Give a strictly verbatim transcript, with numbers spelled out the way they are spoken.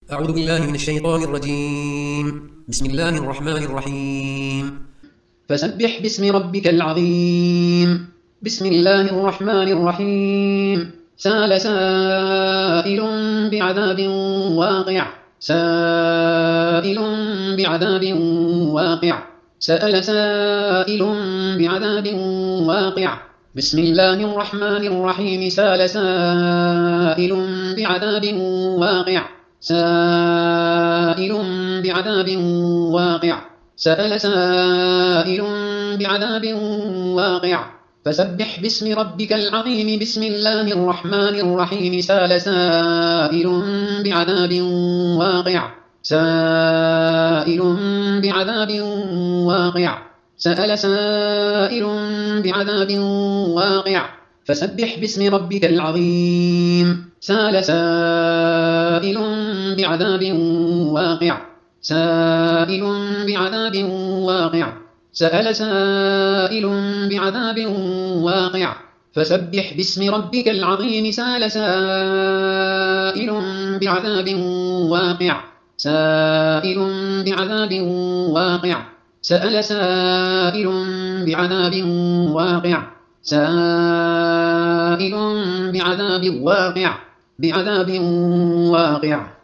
أعوذ بالله من الشيطان الرجيم. بسم الله الرحمن الرحيم. فسبح باسم ربك العظيم. بسم الله الرحمن الرحيم. سأل سائل بعذاب واقع. سائل بعذاب واقع. سأل سائل بعذاب واقع. بسم الله الرحمن الرحيم. سأل سائل بعذاب واقع. سائل بعذاب واقع. سأل سائل بعذاب واقع. فسبح باسم ربك العظيم. بسم الله الرحمن الرحيم. سأل سائل بعذاب واقع. سائل بعذاب واقع. سأل سائل بعذاب واقع. فسبح باسم ربك العظيم. سأل سائل بعذاب واقع. سائل بعذاب واقع. سأل سائل بعذاب واقع. فسبح باسم ربك العظيم. سأل سائل بعذاب واقع. سائل بعذاب واقع. سأل سائل بعذاب واقع. سائل بعذاب واقع. بعذاب واقع.